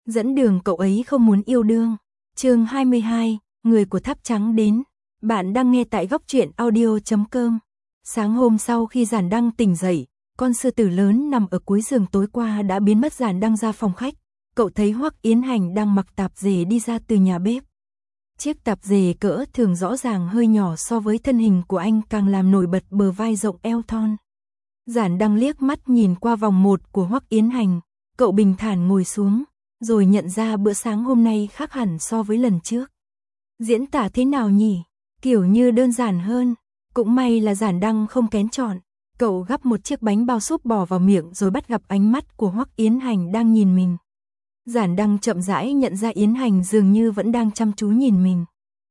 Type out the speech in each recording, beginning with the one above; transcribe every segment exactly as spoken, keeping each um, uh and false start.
Dẫn đường cậu ấy không muốn yêu đương. Chương hai mươi hai, người của tháp trắng đến. Bạn đang nghe tại góc truyện audio chấm com. Sáng hôm sau khi Giản Đăng tỉnh dậy, con sư tử lớn nằm ở cuối giường tối qua đã biến mất. Giản Đăng ra phòng khách, cậu thấy Hoắc Yến Hành đang mặc tạp dề đi ra từ nhà bếp. Chiếc tạp dề cỡ thường rõ ràng hơi nhỏ so với thân hình của anh, càng làm nổi bật bờ vai rộng eo thon. Giản Đăng liếc mắt nhìn qua vòng một của Hoắc Yến Hành, cậu bình thản ngồi xuống, rồi nhận ra bữa sáng hôm nay khác hẳn so với lần trước. Diễn tả thế nào nhỉ? Kiểu như đơn giản hơn. Cũng may là Giản Đăng không kén chọn. Cậu gắp một chiếc bánh bao súp bỏ vào miệng rồi bắt gặp ánh mắt của Hoắc Yến Hành đang nhìn mình. Giản Đăng chậm rãi nhận ra Yến Hành dường như vẫn đang chăm chú nhìn mình.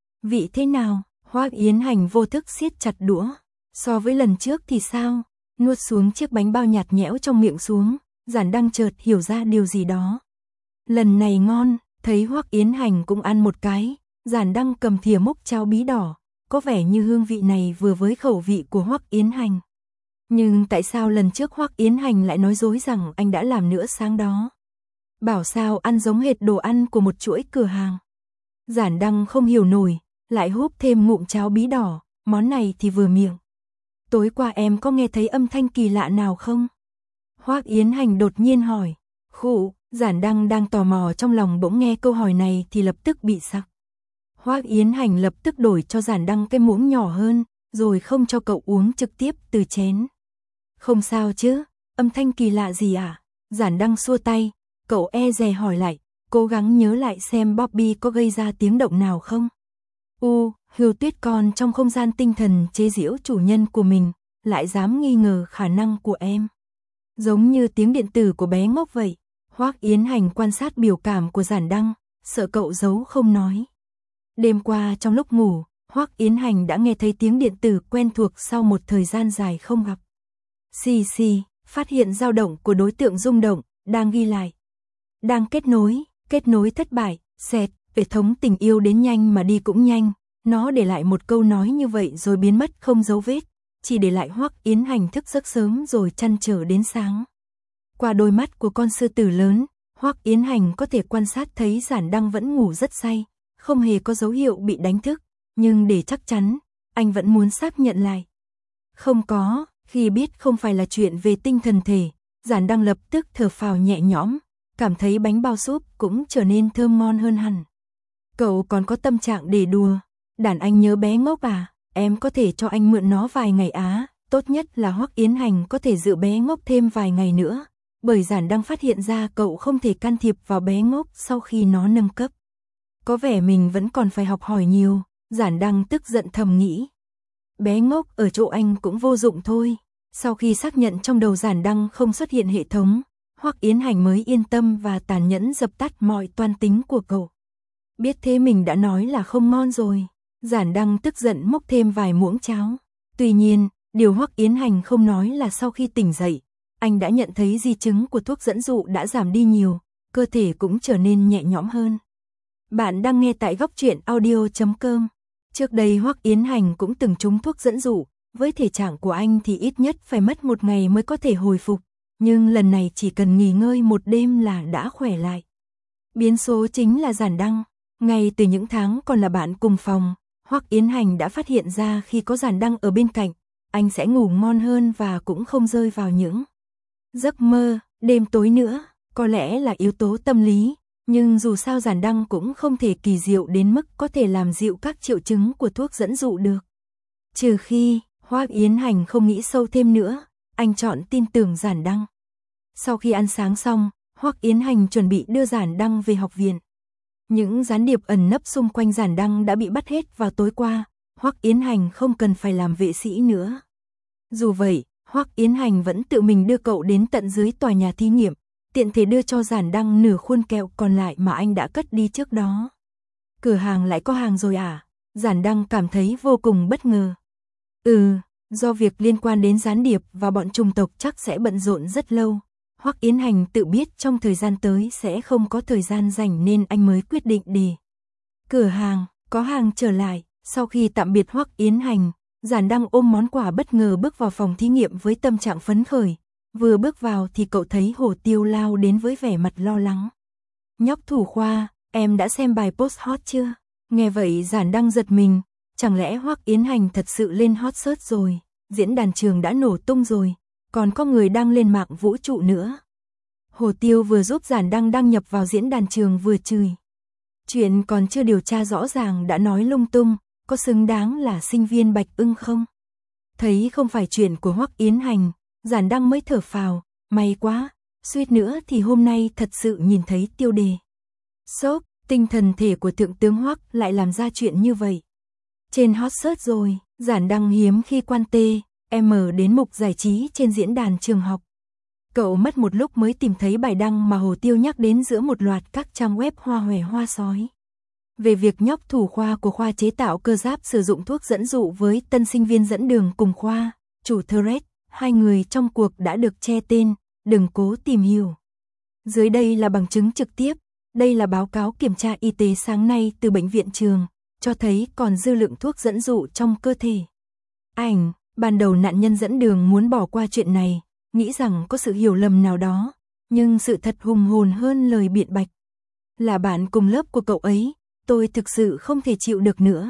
Vị thế nào? Hoắc Yến Hành vô thức siết chặt đũa. So với lần trước thì sao? Nuốt xuống chiếc bánh bao nhạt nhẽo trong miệng xuống, Giản Đăng chợt hiểu ra điều gì đó. Lần này ngon. Thấy Hoắc Yến Hành cũng ăn một cái, Giản Đăng cầm thìa múc cháo bí đỏ, có vẻ như hương vị này vừa với khẩu vị của Hoắc Yến Hành. Nhưng tại sao lần trước Hoắc Yến Hành lại nói dối rằng anh đã làm nữa sáng đó? Bảo sao ăn giống hệt đồ ăn của một chuỗi cửa hàng. Giản Đăng không hiểu nổi, lại húp thêm ngụm cháo bí đỏ, món này thì vừa miệng. Tối qua em có nghe thấy âm thanh kỳ lạ nào không? Hoắc Yến Hành đột nhiên hỏi. Khụ, Giản Đăng đang tò mò trong lòng bỗng nghe câu hỏi này thì lập tức bị sặc. Hoắc Yến Hành lập tức đổi cho Giản Đăng cái muỗng nhỏ hơn, rồi không cho cậu uống trực tiếp từ chén. Không sao chứ, âm thanh kỳ lạ gì à? Giản Đăng xua tay, cậu e dè hỏi lại, cố gắng nhớ lại xem Bobby có gây ra tiếng động nào không. U, Hưu Tuyết con trong không gian tinh thần chế giễu chủ nhân của mình, lại dám nghi ngờ khả năng của em. Giống như tiếng điện tử của bé ngốc vậy. Hoắc Yến Hành quan sát biểu cảm của Giản Đăng, sợ cậu giấu không nói. Đêm qua trong lúc ngủ, Hoắc Yến Hành đã nghe thấy tiếng điện tử quen thuộc sau một thời gian dài không gặp. Xì xì, phát hiện dao động của đối tượng rung động, đang ghi lại. Đang kết nối, kết nối thất bại, xẹt, hệ thống tình yêu đến nhanh mà đi cũng nhanh. Nó để lại một câu nói như vậy rồi biến mất không dấu vết, chỉ để lại Hoắc Yến Hành thức giấc sớm rồi trăn trở đến sáng. Qua đôi mắt của con sư tử lớn, Hoắc Yến Hành có thể quan sát thấy Giản Đăng vẫn ngủ rất say, không hề có dấu hiệu bị đánh thức, nhưng để chắc chắn, anh vẫn muốn xác nhận lại. Không có, khi biết không phải là chuyện về tinh thần thể, Giản Đăng lập tức thở phào nhẹ nhõm, cảm thấy bánh bao súp cũng trở nên thơm ngon hơn hẳn. Cậu còn có tâm trạng để đùa, đàn anh nhớ bé ngốc à, em có thể cho anh mượn nó vài ngày á, tốt nhất là Hoắc Yến Hành có thể giữ bé ngốc thêm vài ngày nữa. Bởi Giản Đăng phát hiện ra cậu không thể can thiệp vào bé ngốc sau khi nó nâng cấp. Có vẻ mình vẫn còn phải học hỏi nhiều, Giản Đăng tức giận thầm nghĩ. Bé ngốc ở chỗ anh cũng vô dụng thôi. Sau khi xác nhận trong đầu Giản Đăng không xuất hiện hệ thống, Hoắc Yến Hành mới yên tâm và tàn nhẫn dập tắt mọi toan tính của cậu. Biết thế mình đã nói là không ngon rồi. Giản Đăng tức giận múc thêm vài muỗng cháo. Tuy nhiên, điều Hoắc Yến Hành không nói là sau khi tỉnh dậy, anh đã nhận thấy di chứng của thuốc dẫn dụ đã giảm đi nhiều, cơ thể cũng trở nên nhẹ nhõm hơn. Bạn đang nghe tại góc truyện audio chấm com. Trước đây Hoắc Yến Hành cũng từng trúng thuốc dẫn dụ, với thể trạng của anh thì ít nhất phải mất một ngày mới có thể hồi phục, nhưng lần này chỉ cần nghỉ ngơi một đêm là đã khỏe lại. Biến số chính là Giản Đăng, ngay từ những tháng còn là bạn cùng phòng, Hoắc Yến Hành đã phát hiện ra khi có Giản Đăng ở bên cạnh, anh sẽ ngủ ngon hơn và cũng không rơi vào những giấc mơ, đêm tối nữa, có lẽ là yếu tố tâm lý, nhưng dù sao Giản Đăng cũng không thể kỳ diệu đến mức có thể làm dịu các triệu chứng của thuốc dẫn dụ được. Trừ khi, Hoắc Yến Hành không nghĩ sâu thêm nữa, anh chọn tin tưởng Giản Đăng. Sau khi ăn sáng xong, Hoắc Yến Hành chuẩn bị đưa Giản Đăng về học viện. Những gián điệp ẩn nấp xung quanh Giản Đăng đã bị bắt hết vào tối qua, Hoắc Yến Hành không cần phải làm vệ sĩ nữa. Dù vậy, Hoắc Yến Hành vẫn tự mình đưa cậu đến tận dưới tòa nhà thí nghiệm, tiện thể đưa cho Giản Đăng nửa khuôn kẹo còn lại mà anh đã cất đi trước đó. Cửa hàng lại có hàng rồi à? Giản Đăng cảm thấy vô cùng bất ngờ. Ừ, do việc liên quan đến gián điệp và bọn trùng tộc chắc sẽ bận rộn rất lâu. Hoắc Yến Hành tự biết trong thời gian tới sẽ không có thời gian rảnh nên anh mới quyết định đi. Cửa hàng, có hàng trở lại, sau khi tạm biệt Hoắc Yến Hành, Giản Đăng ôm món quà bất ngờ bước vào phòng thí nghiệm với tâm trạng phấn khởi. Vừa bước vào thì cậu thấy Hổ Tiêu lao đến với vẻ mặt lo lắng. Nhóc thủ khoa, em đã xem bài post hot chưa? Nghe vậy Giản Đăng giật mình, chẳng lẽ Hoắc Yến Hành thật sự lên hot search rồi, diễn đàn trường đã nổ tung rồi, còn có người đăng lên mạng vũ trụ nữa. Hồ Tiêu vừa giúp Giản Đăng đăng nhập vào diễn đàn trường vừa chửi. Chuyện còn chưa điều tra rõ ràng đã nói lung tung, có xứng đáng là sinh viên Bạch Ưng không? Thấy không phải chuyện của Hoắc Yến Hành, Giản Đăng mới thở phào, may quá, suýt nữa thì hôm nay thật sự nhìn thấy tiêu đề. Sốc, tinh thần thể của thượng tướng Hoắc lại làm ra chuyện như vậy. Trên hot search rồi, Giản Đăng hiếm khi quan tê, em đến mục giải trí trên diễn đàn trường học. Cậu mất một lúc mới tìm thấy bài đăng mà Hồ Tiêu nhắc đến giữa một loạt các trang web hoa hòe hoa sói. Về việc nhóc thủ khoa của khoa chế tạo cơ giáp sử dụng thuốc dẫn dụ với tân sinh viên dẫn đường cùng khoa, chủ thread, hai người trong cuộc đã được che tên, đừng cố tìm hiểu. Dưới đây là bằng chứng trực tiếp, đây là báo cáo kiểm tra y tế sáng nay từ bệnh viện trường, cho thấy còn dư lượng thuốc dẫn dụ trong cơ thể. Ảnh, ban đầu nạn nhân dẫn đường muốn bỏ qua chuyện này, nghĩ rằng có sự hiểu lầm nào đó, nhưng sự thật hùng hồn hơn lời biện bạch. Là bạn cùng lớp của cậu ấy, tôi thực sự không thể chịu được nữa.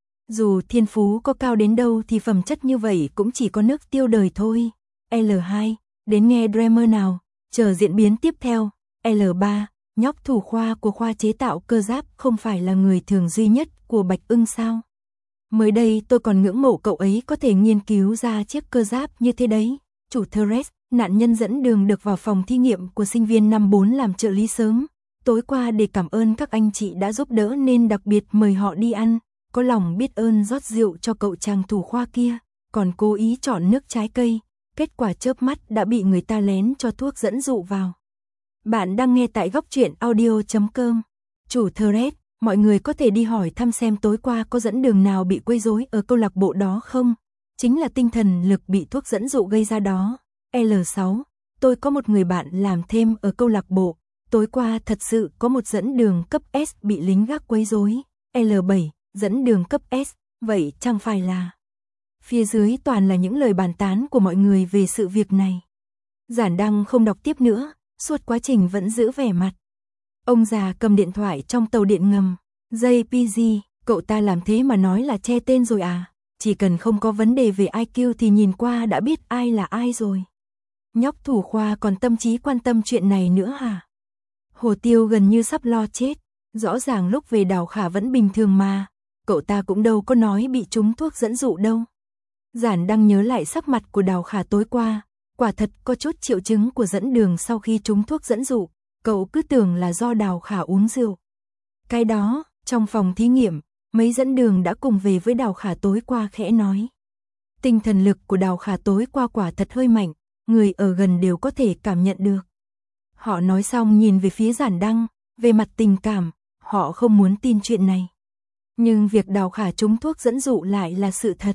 Dù thiên phú có cao đến đâu thì phẩm chất như vậy cũng chỉ có nước tiêu đời thôi. L hai, đến nghe Dreamer nào, chờ diễn biến tiếp theo. L ba, nhóc thủ khoa của khoa chế tạo cơ giáp không phải là người thường duy nhất của Bạch Ưng sao? Mới đây tôi còn ngưỡng mộ cậu ấy có thể nghiên cứu ra chiếc cơ giáp như thế đấy. Chủ thread, nạn nhân dẫn đường được vào phòng thí nghiệm của sinh viên năm bốn làm trợ lý sớm. Tối qua để cảm ơn các anh chị đã giúp đỡ nên đặc biệt mời họ đi ăn, có lòng biết ơn rót rượu cho cậu chàng thủ khoa kia, còn cố ý chọn nước trái cây, kết quả chớp mắt đã bị người ta lén cho thuốc dẫn dụ vào. Bạn đang nghe tại góc truyện audio chấm com. Chủ thread, mọi người có thể đi hỏi thăm xem tối qua có dẫn đường nào bị quấy rối ở câu lạc bộ đó không? Chính là tinh thần lực bị thuốc dẫn dụ gây ra đó. L sáu, tôi có một người bạn làm thêm ở câu lạc bộ. Tối qua thật sự có một dẫn đường cấp S bị lính gác quấy rối. L bảy, dẫn đường cấp S, vậy chẳng phải là... Phía dưới toàn là những lời bàn tán của mọi người về sự việc này. Giản Đăng không đọc tiếp nữa, suốt quá trình vẫn giữ vẻ mặt. Ông già cầm điện thoại trong tàu điện ngầm. J P G, cậu ta làm thế mà nói là che tên rồi à? Chỉ cần không có vấn đề về I Q thì nhìn qua đã biết ai là ai rồi. Nhóc thủ khoa còn tâm trí quan tâm chuyện này nữa hả? Hồ Tiêu gần như sắp lo chết. Rõ ràng lúc về Đào Khả vẫn bình thường mà. Cậu ta cũng đâu có nói bị trúng thuốc dẫn dụ đâu. Giản Đăng nhớ lại sắc mặt của Đào Khả tối qua. Quả thật có chút triệu chứng của dẫn đường sau khi trúng thuốc dẫn dụ. Cậu cứ tưởng là do Đào Khả uống rượu. Cái đó, trong phòng thí nghiệm, mấy dẫn đường đã cùng về với Đào Khả tối qua khẽ nói. Tinh thần lực của Đào Khả tối qua quả thật hơi mạnh, người ở gần đều có thể cảm nhận được. Họ nói xong nhìn về phía Giản Đăng, về mặt tình cảm, họ không muốn tin chuyện này. Nhưng việc Đào Khả trúng thuốc dẫn dụ lại là sự thật.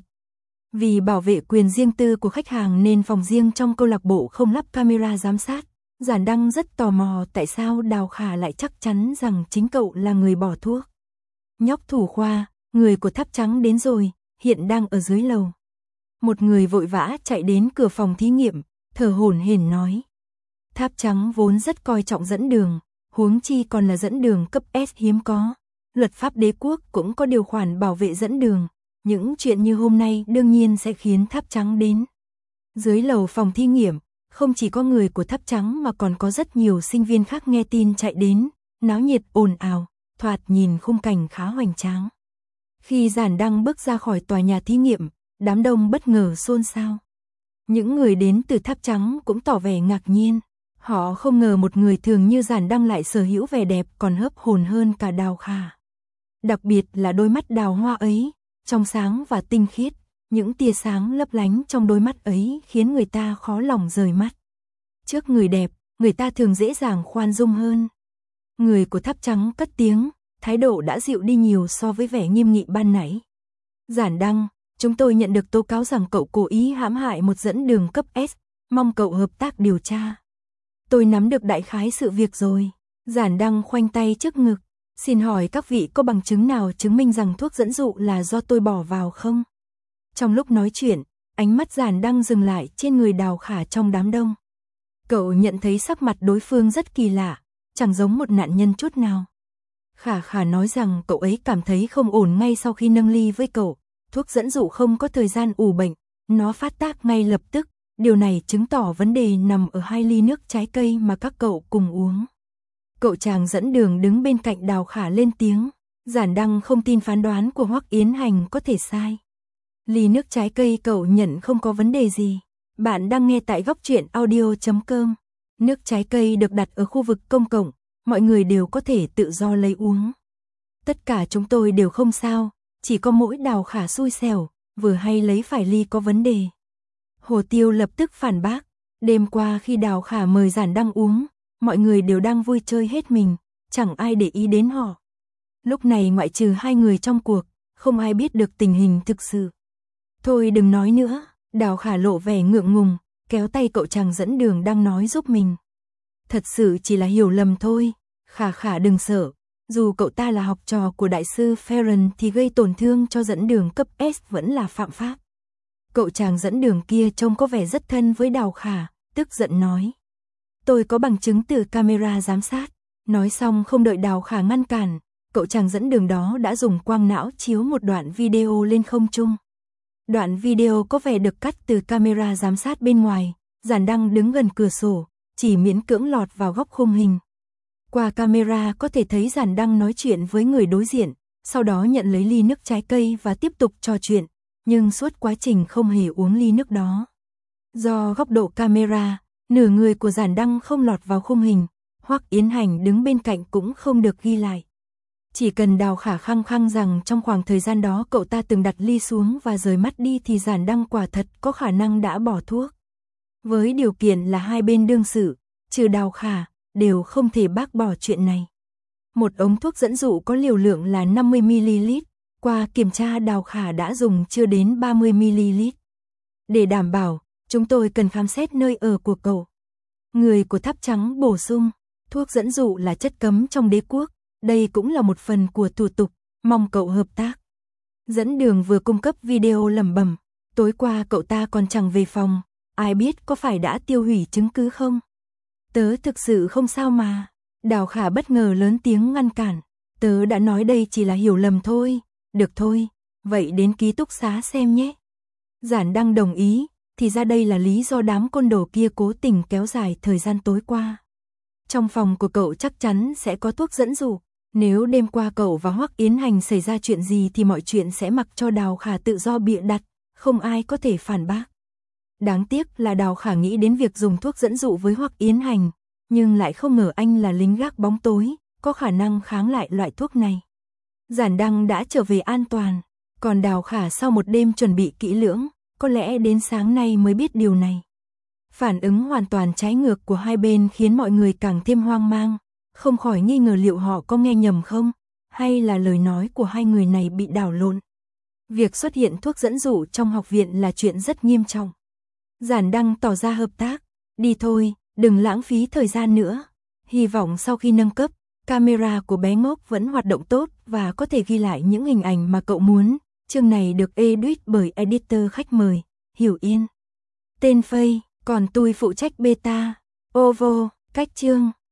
Vì bảo vệ quyền riêng tư của khách hàng nên phòng riêng trong câu lạc bộ không lắp camera giám sát. Giản Đăng rất tò mò tại sao Đào Khả lại chắc chắn rằng chính cậu là người bỏ thuốc. Nhóc thủ khoa, người của Tháp Trắng đến rồi, hiện đang ở dưới lầu. Một người vội vã chạy đến cửa phòng thí nghiệm, thở hổn hển nói. Tháp Trắng vốn rất coi trọng dẫn đường, huống chi còn là dẫn đường cấp S hiếm có. Luật pháp đế quốc cũng có điều khoản bảo vệ dẫn đường. Những chuyện như hôm nay đương nhiên sẽ khiến Tháp Trắng đến. Dưới lầu phòng thí nghiệm, không chỉ có người của Tháp Trắng mà còn có rất nhiều sinh viên khác nghe tin chạy đến, náo nhiệt ồn ào, thoạt nhìn khung cảnh khá hoành tráng. Khi Giản Đăng bước ra khỏi tòa nhà thí nghiệm, đám đông bất ngờ xôn xao. Những người đến từ Tháp Trắng cũng tỏ vẻ ngạc nhiên. Họ không ngờ một người thường như Giản Đăng lại sở hữu vẻ đẹp còn hấp hồn hơn cả Đào Khả. Đặc biệt là đôi mắt đào hoa ấy, trong sáng và tinh khiết, những tia sáng lấp lánh trong đôi mắt ấy khiến người ta khó lòng rời mắt. Trước người đẹp, người ta thường dễ dàng khoan dung hơn. Người của Tháp Trắng cất tiếng, thái độ đã dịu đi nhiều so với vẻ nghiêm nghị ban nãy. Giản Đăng, chúng tôi nhận được tố cáo rằng cậu cố ý hãm hại một dẫn đường cấp S, mong cậu hợp tác điều tra. Tôi nắm được đại khái sự việc rồi. Giản Đăng khoanh tay trước ngực. Xin hỏi các vị có bằng chứng nào chứng minh rằng thuốc dẫn dụ là do tôi bỏ vào không? Trong lúc nói chuyện, ánh mắt Giản Đăng dừng lại trên người Đào Khả trong đám đông. Cậu nhận thấy sắc mặt đối phương rất kỳ lạ, chẳng giống một nạn nhân chút nào. Khả Khả nói rằng cậu ấy cảm thấy không ổn ngay sau khi nâng ly với cậu. Thuốc dẫn dụ không có thời gian ủ bệnh, nó phát tác ngay lập tức. Điều này chứng tỏ vấn đề nằm ở hai ly nước trái cây mà các cậu cùng uống. Cậu chàng dẫn đường đứng bên cạnh Đào Khả lên tiếng. Giản Đăng không tin phán đoán của Hoắc Yến Hành có thể sai. Ly nước trái cây cậu nhận không có vấn đề gì. Bạn đang nghe tại góc truyện audio chấm com. Nước trái cây được đặt ở khu vực công cộng, mọi người đều có thể tự do lấy uống. Tất cả chúng tôi đều không sao, chỉ có mỗi Đào Khả xui xẻo, vừa hay lấy phải ly có vấn đề. Hồ Tiêu lập tức phản bác, đêm qua khi Đào Khả mời Giản Đăng uống, mọi người đều đang vui chơi hết mình, chẳng ai để ý đến họ. Lúc này ngoại trừ hai người trong cuộc, không ai biết được tình hình thực sự. Thôi đừng nói nữa, Đào Khả lộ vẻ ngượng ngùng, kéo tay cậu chàng dẫn đường đang nói giúp mình. Thật sự chỉ là hiểu lầm thôi, Khả Khả đừng sợ, dù cậu ta là học trò của đại sư Ferren thì gây tổn thương cho dẫn đường cấp S vẫn là phạm pháp. Cậu chàng dẫn đường kia trông có vẻ rất thân với Đào Khả, tức giận nói. Tôi có bằng chứng từ camera giám sát. Nói xong không đợi Đào Khả ngăn cản, cậu chàng dẫn đường đó đã dùng quang não chiếu một đoạn video lên không trung. Đoạn video có vẻ được cắt từ camera giám sát bên ngoài, Giản Đăng đứng gần cửa sổ, chỉ miễn cưỡng lọt vào góc khung hình. Qua camera có thể thấy Giản Đăng nói chuyện với người đối diện, sau đó nhận lấy ly nước trái cây và tiếp tục trò chuyện, nhưng suốt quá trình không hề uống ly nước đó. Do góc độ camera, nửa người của Giản Đăng không lọt vào khung hình, Hoắc Yến Hành đứng bên cạnh cũng không được ghi lại. Chỉ cần Đào Khả khăng khăng rằng trong khoảng thời gian đó cậu ta từng đặt ly xuống và rời mắt đi thì Giản Đăng quả thật có khả năng đã bỏ thuốc. Với điều kiện là hai bên đương sự, trừ Đào Khả, đều không thể bác bỏ chuyện này. Một ống thuốc dẫn dụ có liều lượng là năm mươi mi li lít, qua kiểm tra Đào Khả đã dùng chưa đến ba mươi mi li lít. Để đảm bảo, chúng tôi cần khám xét nơi ở của cậu. Người của Tháp Trắng bổ sung, thuốc dẫn dụ là chất cấm trong đế quốc, đây cũng là một phần của thủ tục, mong cậu hợp tác. Dẫn đường vừa cung cấp video lẩm bẩm, tối qua cậu ta còn chẳng về phòng, ai biết có phải đã tiêu hủy chứng cứ không? Tớ thực sự không sao mà. Đào Khả bất ngờ lớn tiếng ngăn cản, tớ đã nói đây chỉ là hiểu lầm thôi, được thôi, vậy đến ký túc xá xem nhé. Giản Đăng đồng ý, thì ra đây là lý do đám côn đồ kia cố tình kéo dài thời gian tối qua. Trong phòng của cậu chắc chắn sẽ có thuốc dẫn dụ, nếu đêm qua cậu và Hoắc Yến Hành xảy ra chuyện gì thì mọi chuyện sẽ mặc cho Đào Khả tự do bịa đặt, không ai có thể phản bác. Đáng tiếc là Đào Khả nghĩ đến việc dùng thuốc dẫn dụ với Hoắc Yến Hành, nhưng lại không ngờ anh là lính gác bóng tối, có khả năng kháng lại loại thuốc này. Giản Đăng đã trở về an toàn, còn Đào Khả sau một đêm chuẩn bị kỹ lưỡng, có lẽ đến sáng nay mới biết điều này. Phản ứng hoàn toàn trái ngược của hai bên khiến mọi người càng thêm hoang mang, không khỏi nghi ngờ liệu họ có nghe nhầm không, hay là lời nói của hai người này bị đảo lộn. Việc xuất hiện thuốc dẫn dụ trong học viện là chuyện rất nghiêm trọng. Giản Đăng tỏ ra hợp tác, đi thôi, đừng lãng phí thời gian nữa. Hy vọng sau khi nâng cấp, camera của bé ngốc vẫn hoạt động tốt và có thể ghi lại những hình ảnh mà cậu muốn. Chương này được edit bởi editor khách mời, Hiểu Yên. Tên Phây, còn tôi phụ trách beta. Ovo, cách chương.